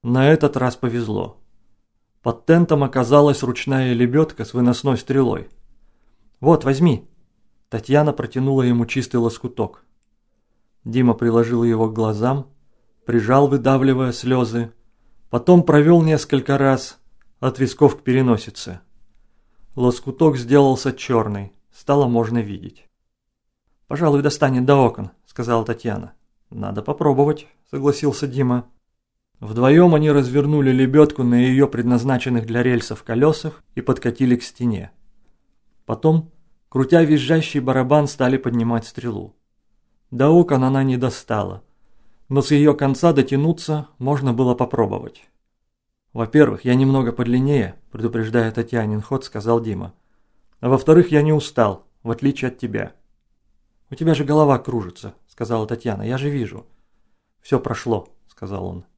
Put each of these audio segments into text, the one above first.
На этот раз повезло. Под тентом оказалась ручная лебедка с выносной стрелой. «Вот, возьми!» Татьяна протянула ему чистый лоскуток. Дима приложил его к глазам, прижал, выдавливая слезы, потом провел несколько раз от висков к переносице. Лоскуток сделался черный, стало можно видеть. «Пожалуй, достанет до окон», — сказала Татьяна. «Надо попробовать», — согласился Дима. Вдвоем они развернули лебедку на ее предназначенных для рельсов колесах и подкатили к стене. Потом, крутя визжащий барабан, стали поднимать стрелу. До окон она не достала, но с ее конца дотянуться можно было попробовать. «Во-первых, я немного подлиннее», — предупреждая Татьянин ход, сказал Дима. «А во-вторых, я не устал, в отличие от тебя». «У тебя же голова кружится», — сказала Татьяна, — «я же вижу». «Все прошло», — сказал он.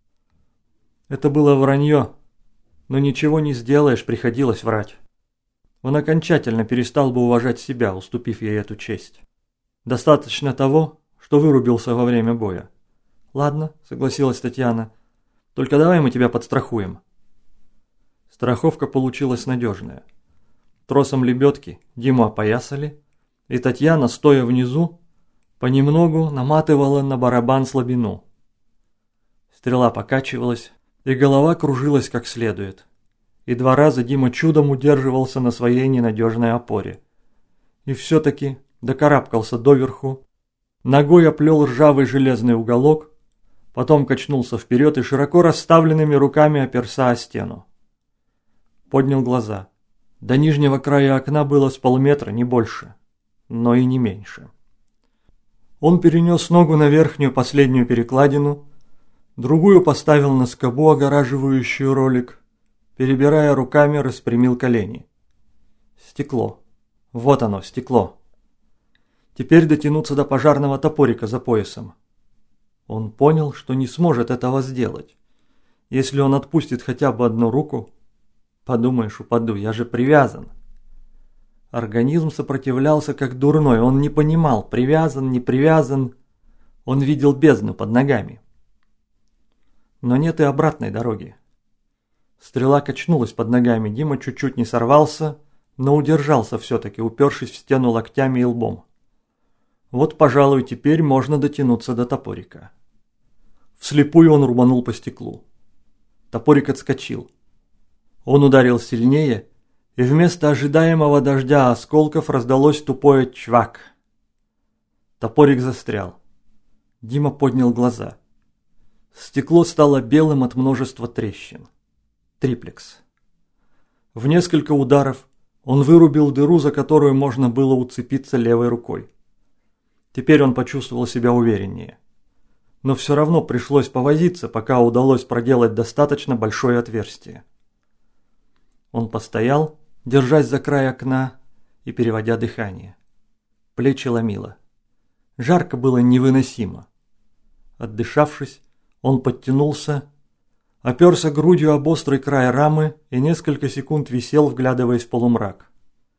Это было вранье, но ничего не сделаешь, приходилось врать. Он окончательно перестал бы уважать себя, уступив ей эту честь. Достаточно того, что вырубился во время боя. «Ладно», — согласилась Татьяна, — «только давай мы тебя подстрахуем». Страховка получилась надежная. Тросом лебедки Диму опоясали, и Татьяна, стоя внизу, понемногу наматывала на барабан слабину. Стрела покачивалась, и голова кружилась как следует. И 2 раза Дима чудом удерживался на своей ненадежной опоре. И все-таки докарабкался доверху, ногой оплел ржавый железный уголок, потом качнулся вперед и широко расставленными руками оперся о стену. Поднял глаза. До нижнего края окна было с полметра, не больше, но и не меньше. Он перенес ногу на верхнюю последнюю перекладину, другую поставил на скобу, огораживающую ролик, перебирая руками, распрямил колени. Стекло. Вот оно, стекло. Теперь дотянуться до пожарного топорика за поясом. Он понял, что не сможет этого сделать. Если он отпустит хотя бы одну руку, подумаешь, упаду, я же привязан. Организм сопротивлялся как дурной, он не понимал, привязан, не привязан. Он видел бездну под ногами. Но нет и обратной дороги. Стрела качнулась под ногами, Дима чуть-чуть не сорвался, но удержался все-таки, упершись в стену локтями и лбом. Вот, пожалуй, теперь можно дотянуться до топорика. Вслепую он рубанул по стеклу. Топорик отскочил. Он ударил сильнее, и вместо ожидаемого дождя осколков раздалось тупое чвак. Топорик застрял. Дима поднял глаза. Стекло стало белым от множества трещин. Триплекс. В несколько ударов он вырубил дыру, за которую можно было уцепиться левой рукой. Теперь он почувствовал себя увереннее. Но все равно пришлось повозиться, пока удалось проделать достаточно большое отверстие. Он постоял, держась за край окна и переводя дыхание. Плечи ломило. Жарко было невыносимо. Отдышавшись, он подтянулся, оперся грудью об острый край рамы и несколько секунд висел, вглядываясь в полумрак.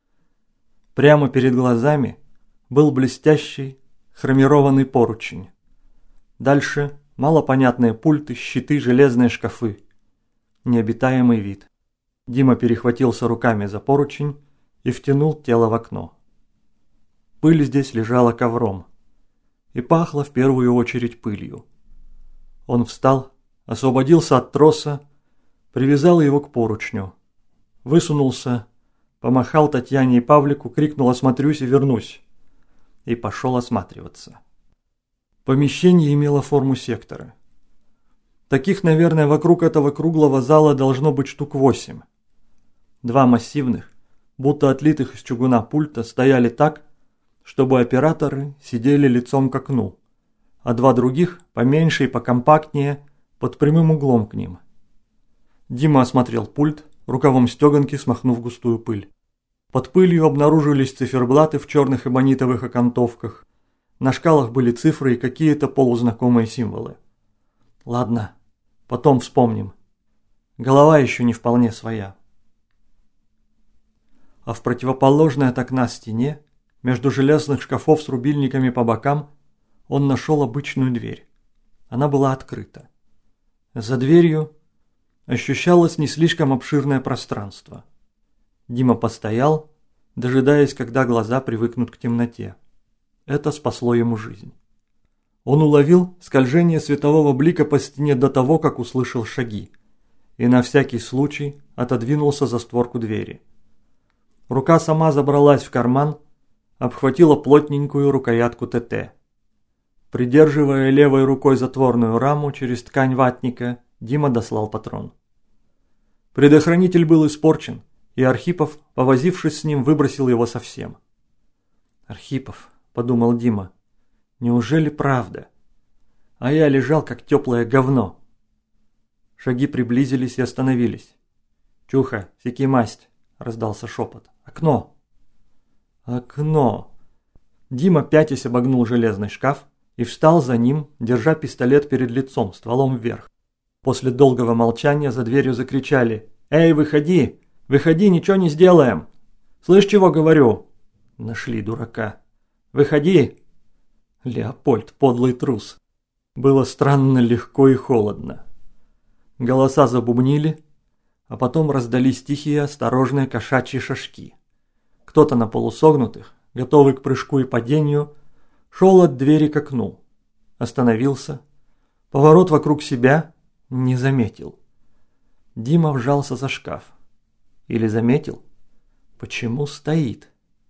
Прямо перед глазами был блестящий, хромированный поручень. Дальше малопонятные пульты, щиты, железные шкафы. Необитаемый вид. Дима перехватился руками за поручень и втянул тело в окно. Пыль здесь лежала ковром и пахла в первую очередь пылью. Он встал, освободился от троса, привязал его к поручню, высунулся, помахал Татьяне и Павлику, крикнул «Осмотрюсь и вернусь!» и пошел осматриваться. Помещение имело форму сектора. Таких, наверное, вокруг этого круглого зала должно быть штук 8. 2 массивных, будто отлитых из чугуна пульта, стояли так, чтобы операторы сидели лицом к окну, а 2 других, поменьше и покомпактнее, под прямым углом к ним. Дима осмотрел пульт, рукавом стеганки смахнув густую пыль. Под пылью обнаружились циферблаты в черных эбонитовых окантовках. На шкалах были цифры и какие-то полузнакомые символы. Ладно, потом вспомним. Голова еще не вполне своя. А в противоположной от окна стене, между железных шкафов с рубильниками по бокам, он нашел обычную дверь. Она была открыта. За дверью ощущалось не слишком обширное пространство. Дима постоял, дожидаясь, когда глаза привыкнут к темноте. Это спасло ему жизнь. Он уловил скольжение светового блика по стене до того, как услышал шаги, и на всякий случай отодвинулся за створку двери. Рука сама забралась в карман, обхватила плотненькую рукоятку ТТ. Придерживая левой рукой затворную раму через ткань ватника, Дима дослал патрон. Предохранитель был испорчен, и Архипов, повозившись с ним, выбросил его совсем. «Архипов», — подумал Дима, — «неужели правда? А я лежал, как теплое говно». Шаги приблизились и остановились. «Чуха, секи масть», — раздался шепот. «Окно!» «Окно!» Дима, пятясь, обогнул железный шкаф и встал за ним, держа пистолет перед лицом, стволом вверх. После долгого молчания за дверью закричали: «Эй, выходи! Выходи, ничего не сделаем! Слышь, чего говорю?» Нашли дурака. «Выходи!» Леопольд, подлый трус. Было странно легко и холодно. Голоса забубнили, а потом раздались тихие, осторожные кошачьи шажки. Кто-то на полусогнутых, готовый к прыжку и падению, шел от двери к окну. Остановился. Поворот вокруг себя не заметил. Дима вжался за шкаф. Или заметил? Почему стоит?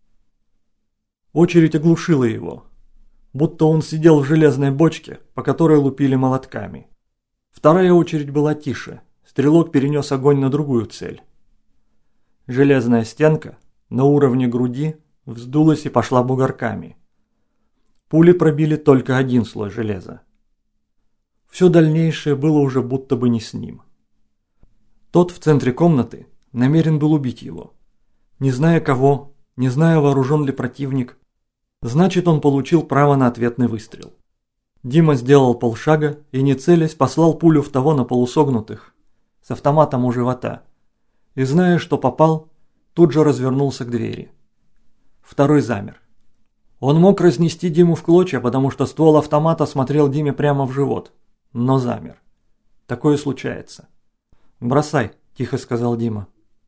Очередь оглушила его, будто он сидел в железной бочке, по которой лупили молотками. Вторая очередь была тише. Стрелок перенес огонь на другую цель. Железная стенка на уровне груди вздулась и пошла бугорками. Пули пробили только один слой железа. Все дальнейшее было уже будто бы не с ним. Тот в центре комнаты намерен был убить его. Не зная кого, не зная, вооружен ли противник, значит, он получил право на ответный выстрел. Дима сделал полшага и, не целясь, послал пулю в того на полусогнутых, с автоматом у живота, и, зная, что попал, тут же развернулся к двери. Второй замер. Он мог разнести Диму в клочья, потому что ствол автомата смотрел Диме прямо в живот, но замер. Такое случается. «Бросай», – тихо сказал Дима.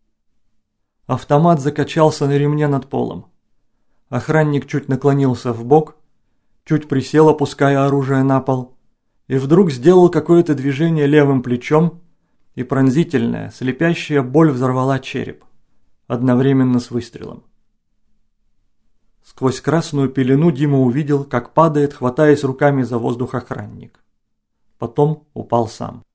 Автомат закачался на ремне над полом. Охранник чуть наклонился вбок, чуть присел, опуская оружие на пол, и вдруг сделал какое-то движение левым плечом, и пронзительная, слепящая боль взорвала череп, одновременно с выстрелом. Сквозь красную пелену Дима увидел, как падает, хватаясь руками за воздух охранник. Потом упал сам.